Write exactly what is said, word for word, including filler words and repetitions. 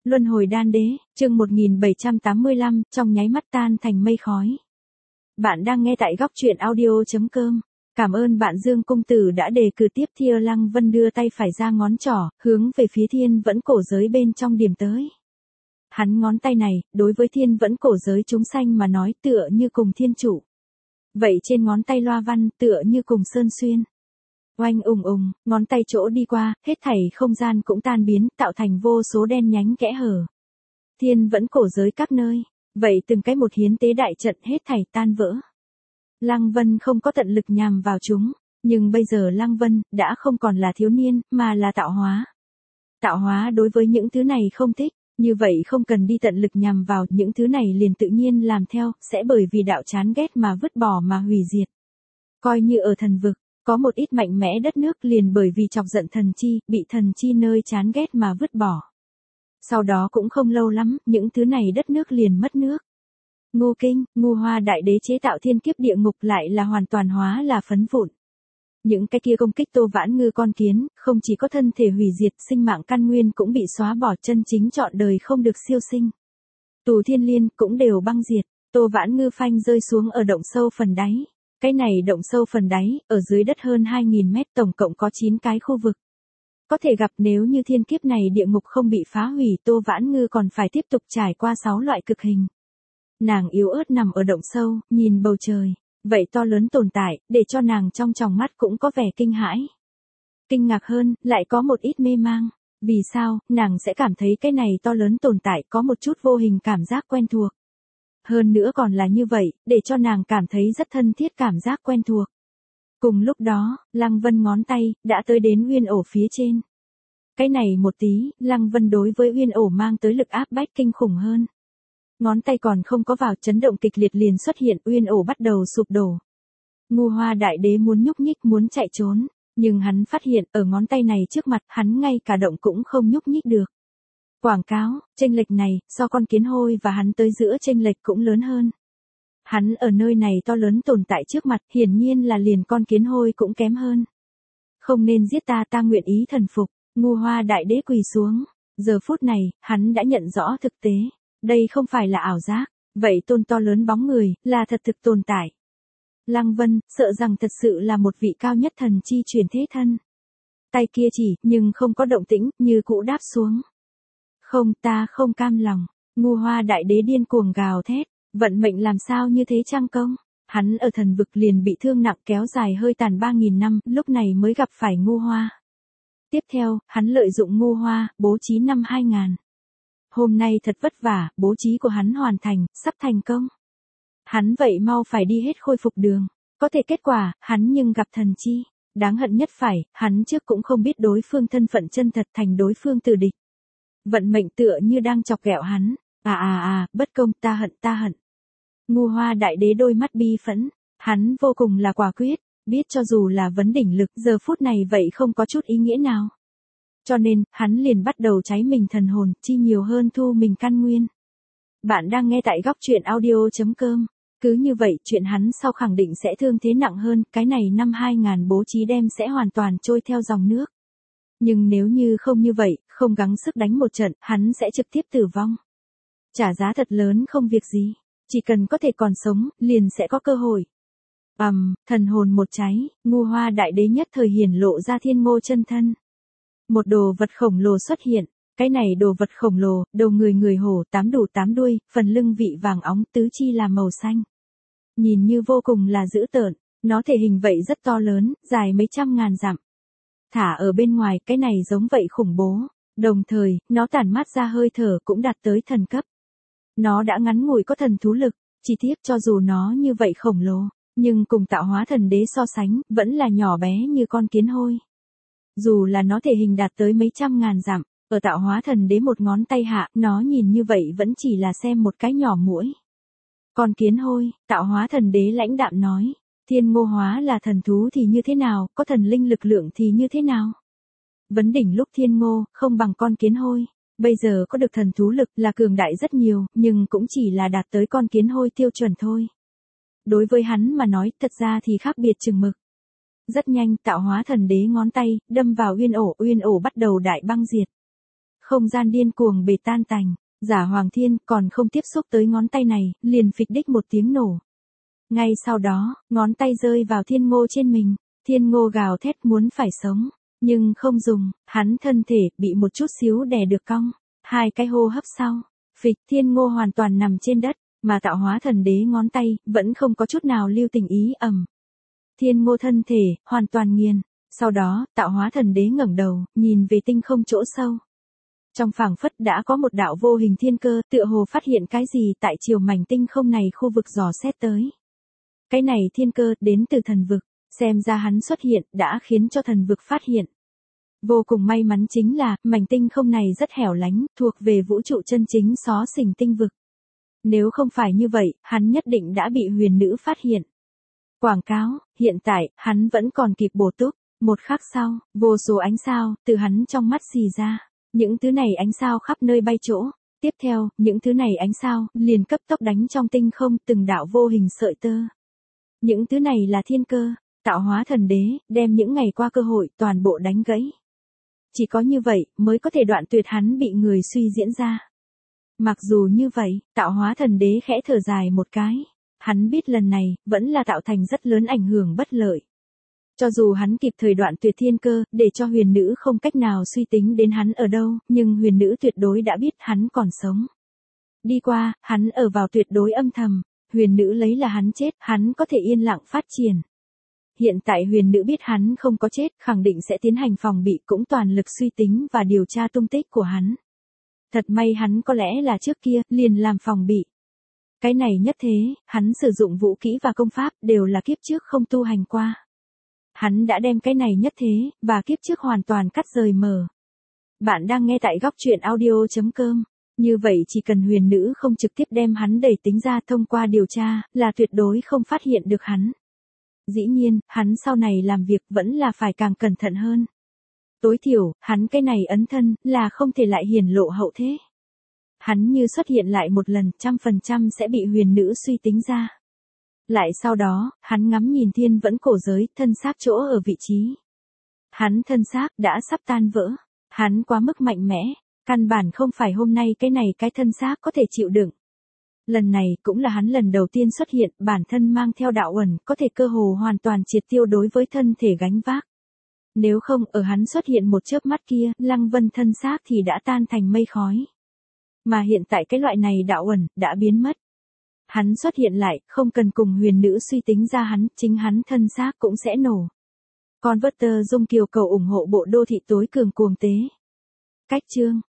Luân hồi đan đế, chương một nghìn bảy trăm tám mươi lăm, trong nháy mắt tan thành mây khói. Bạn đang nghe tại góc truyện audio chấm com. Cảm ơn bạn Dương Công Tử đã đề cử tiếp Thia Lăng Vân đưa tay phải ra ngón trỏ, hướng về phía thiên vẫn cổ giới bên trong điểm tới. Hắn ngón tay này, đối với thiên vẫn cổ giới chúng sanh mà nói tựa như cùng thiên chủ. Vậy trên ngón tay loa văn tựa như cùng sơn xuyên. Oanh ùng ùng, ngón tay chỗ đi qua, hết thảy không gian cũng tan biến, tạo thành vô số đen nhánh kẽ hở. Thiên vẫn cổ giới các nơi, vậy từng cái một hiến tế đại trận hết thảy tan vỡ. Lăng Vân không có tận lực nhằm vào chúng, nhưng bây giờ Lăng Vân đã không còn là thiếu niên, mà là tạo hóa. Tạo hóa đối với những thứ này không thích, như vậy không cần đi tận lực nhằm vào, những thứ này liền tự nhiên làm theo, sẽ bởi vì đạo chán ghét mà vứt bỏ mà hủy diệt. Coi như ở thần vực, có một ít mạnh mẽ đất nước liền bởi vì chọc giận thần chi, bị thần chi nơi chán ghét mà vứt bỏ. Sau đó cũng không lâu lắm, những thứ này đất nước liền mất nước. Ngô Kinh, Ngô Hoa Đại Đế chế tạo thiên kiếp địa ngục lại là hoàn toàn hóa là phấn vụn. Những cái kia công kích Tô Vãn Ngư con kiến, không chỉ có thân thể hủy diệt, sinh mạng căn nguyên cũng bị xóa bỏ, chân chính trọn đời không được siêu sinh. Tù Thiên Liên cũng đều băng diệt, Tô Vãn Ngư phanh rơi xuống ở động sâu phần đáy. Cái này động sâu phần đáy, ở dưới đất hơn hai nghìn mét, tổng cộng có chín cái khu vực. Có thể gặp nếu như thiên kiếp này địa ngục không bị phá hủy, Tô Vãn Ngư còn phải tiếp tục trải qua sáu loại cực hình. Nàng yếu ớt nằm ở động sâu, nhìn bầu trời, vậy to lớn tồn tại, để cho nàng trong tròng mắt cũng có vẻ kinh hãi. Kinh ngạc hơn, lại có một ít mê mang. Vì sao, nàng sẽ cảm thấy cái này to lớn tồn tại có một chút vô hình cảm giác quen thuộc. Hơn nữa còn là như vậy, để cho nàng cảm thấy rất thân thiết cảm giác quen thuộc. Cùng lúc đó, Lăng Vân ngón tay, đã tới đến uyên ổ phía trên. Cái này một tí, Lăng Vân đối với uyên ổ mang tới lực áp bách kinh khủng hơn. Ngón tay còn không có vào, chấn động kịch liệt liền xuất hiện, uyên ổ bắt đầu sụp đổ. Ngô Hoa Đại Đế muốn nhúc nhích, muốn chạy trốn, nhưng hắn phát hiện ở ngón tay này trước mặt, hắn ngay cả động cũng không nhúc nhích được. Quảng cáo, chênh lệch này, so con kiến hôi và hắn tới giữa chênh lệch cũng lớn hơn. Hắn ở nơi này to lớn tồn tại trước mặt, hiển nhiên là liền con kiến hôi cũng kém hơn. Không nên giết ta, ta nguyện ý thần phục. Ngô Hoa Đại Đế quỳ xuống. Giờ phút này, hắn đã nhận rõ thực tế. Đây không phải là ảo giác, vậy tôn to lớn bóng người, là thật thực tồn tại. Lăng Vân, sợ rằng thật sự là một vị cao nhất thần chi chuyển thế thân. Tay kia chỉ, nhưng không có động tĩnh, như cũ đáp xuống. Không, ta không cam lòng. Ngô Hoa Đại Đế điên cuồng gào thét, vận mệnh làm sao như thế trang công. Hắn ở thần vực liền bị thương nặng kéo dài hơi tàn ba nghìn năm, lúc này mới gặp phải Ngô Hoa. Tiếp theo, hắn lợi dụng Ngô Hoa, bố trí năm hai nghìn. Hôm nay thật vất vả, bố trí của hắn hoàn thành, sắp thành công. Hắn vậy mau phải đi hết khôi phục đường. Có thể kết quả, hắn nhưng gặp thần chi. Đáng hận nhất phải, hắn trước cũng không biết đối phương thân phận chân thật, thành đối phương tử địch. Vận mệnh tựa như đang chọc ghẹo hắn. À à à, bất công, ta hận ta hận. Ngô Hoa Đại Đế đôi mắt bi phẫn. Hắn vô cùng là quả quyết, biết cho dù là vấn đỉnh lực giờ phút này vậy không có chút ý nghĩa nào. Cho nên, hắn liền bắt đầu cháy mình thần hồn, chi nhiều hơn thu mình căn nguyên. Bạn đang nghe tại góc truyện audio chấm com. Cứ như vậy, chuyện hắn sau khẳng định sẽ thương thế nặng hơn, cái này năm hai nghìn bố trí đem sẽ hoàn toàn trôi theo dòng nước. Nhưng nếu như không như vậy, không gắng sức đánh một trận, hắn sẽ trực tiếp tử vong. Trả giá thật lớn không việc gì, chỉ cần có thể còn sống, liền sẽ có cơ hội. Ầm, um, thần hồn một cháy, Ngô Hoa Đại Đế nhất thời hiển lộ ra thiên ngô chân thân. Một đồ vật khổng lồ xuất hiện, cái này đồ vật khổng lồ, đầu người người hổ, tám đủ tám đuôi, phần lưng vị vàng óng, tứ chi là màu xanh. Nhìn như vô cùng là dữ tợn, nó thể hình vậy rất to lớn, dài mấy trăm ngàn dặm. Thả ở bên ngoài, cái này giống vậy khủng bố, đồng thời, nó tản mát ra hơi thở cũng đạt tới thần cấp. Nó đã ngắn ngủi có thần thú lực, chỉ tiếc cho dù nó như vậy khổng lồ, nhưng cùng tạo hóa thần đế so sánh, vẫn là nhỏ bé như con kiến hôi. Dù là nó thể hình đạt tới mấy trăm ngàn dặm, ở tạo hóa thần đế một ngón tay hạ, nó nhìn như vậy vẫn chỉ là xem một cái nhỏ muỗi. Con kiến hôi, tạo hóa thần đế lãnh đạm nói, thiên ngô hóa là thần thú thì như thế nào, có thần linh lực lượng thì như thế nào. Vấn đỉnh lúc thiên ngô, không bằng con kiến hôi, bây giờ có được thần thú lực là cường đại rất nhiều, nhưng cũng chỉ là đạt tới con kiến hôi tiêu chuẩn thôi. Đối với hắn mà nói, thật ra thì khác biệt chừng mực. Rất nhanh, tạo hóa thần đế ngón tay, đâm vào uyên ổ, uyên ổ bắt đầu đại băng diệt. không gian điên cuồng bể tan tành, Giả Hoàng Thiên còn không tiếp xúc tới ngón tay này, liền phịch đích một tiếng nổ. Ngay sau đó, ngón tay rơi vào Thiên Ngô trên mình, Thiên Ngô gào thét muốn phải sống, nhưng không dùng, hắn thân thể bị một chút xíu đè được cong, hai cái hô hấp sau, phịch Thiên Ngô hoàn toàn nằm trên đất, mà Tạo Hóa Thần Đế ngón tay vẫn không có chút nào lưu tình ý ầm. Thiên Ngô thân thể hoàn toàn nghiền, sau đó, Tạo Hóa Thần Đế ngẩng đầu, nhìn về tinh không chỗ sâu. Trong phảng phất đã có một đạo vô hình thiên cơ, tựa hồ phát hiện cái gì tại chiều mảnh tinh không này khu vực dò xét tới. Cái này thiên cơ đến từ thần vực, xem ra hắn xuất hiện đã khiến cho thần vực phát hiện. Vô cùng may mắn chính là, mảnh tinh không này rất hẻo lánh, thuộc về vũ trụ chân chính xó xỉnh tinh vực. Nếu không phải như vậy, hắn nhất định đã bị huyền nữ phát hiện. Quảng cáo, hiện tại, hắn vẫn còn kịp bổ túc. Một khắc sau, vô số ánh sao, từ hắn trong mắt xì ra. Những thứ này ánh sao khắp nơi bay chỗ. Tiếp theo, những thứ này ánh sao, liền cấp tốc đánh trong tinh không từng đạo vô hình sợi tơ. Những thứ này là thiên cơ, Tạo Hóa Thần Đế, đem những ngày qua cơ hội toàn bộ đánh gãy. Chỉ có như vậy, mới có thể đoạn tuyệt hắn bị người suy diễn ra. Mặc dù như vậy, Tạo Hóa Thần Đế khẽ thở dài một cái. Hắn biết lần này, vẫn là tạo thành rất lớn ảnh hưởng bất lợi. Cho dù hắn kịp thời đoạn tuyệt thiên cơ, để cho huyền nữ không cách nào suy tính đến hắn ở đâu, nhưng huyền nữ tuyệt đối đã biết hắn còn sống. Đi qua, hắn ở vào tuyệt đối âm thầm, huyền nữ lấy là hắn chết, hắn có thể yên lặng phát triển. Hiện tại huyền nữ biết hắn không có chết, khẳng định sẽ tiến hành phòng bị cũng toàn lực suy tính và điều tra tung tích của hắn. Thật may hắn có lẽ là trước kia, liền làm phòng bị. Cái này nhất thế, hắn sử dụng vũ kỹ và công pháp đều là kiếp trước không tu hành qua. Hắn đã đem cái này nhất thế, và kiếp trước hoàn toàn cắt rời mở. Bạn đang nghe tại góc truyện audio chấm com. Như vậy chỉ cần huyền nữ không trực tiếp đem hắn đẩy tính ra thông qua điều tra, là tuyệt đối không phát hiện được hắn. Dĩ nhiên, hắn sau này làm việc vẫn là phải càng cẩn thận hơn. Tối thiểu, hắn cái này ấn thân, là không thể lại hiển lộ hậu thế. Hắn như xuất hiện lại một lần, trăm phần trăm sẽ bị huyền nữ suy tính ra. Lại sau đó, hắn ngắm nhìn thiên vẫn cổ giới, thân xác chỗ ở vị trí. Hắn thân xác đã sắp tan vỡ. Hắn quá mức mạnh mẽ, căn bản không phải hôm nay cái này cái thân xác có thể chịu đựng. Lần này cũng là hắn lần đầu tiên xuất hiện, bản thân mang theo đạo uẩn, có thể cơ hồ hoàn toàn triệt tiêu đối với thân thể gánh vác. Nếu không, ở hắn xuất hiện một chớp mắt kia, Lăng Vân thân xác thì đã tan thành mây khói. Mà hiện tại cái loại này đạo uẩn, đã biến mất. Hắn xuất hiện lại, không cần cùng huyền nữ suy tính ra hắn, chính hắn thân xác cũng sẽ nổ. Converter Dung Kiều cầu ủng hộ bộ đô thị tối cường cuồng tế. Cách chương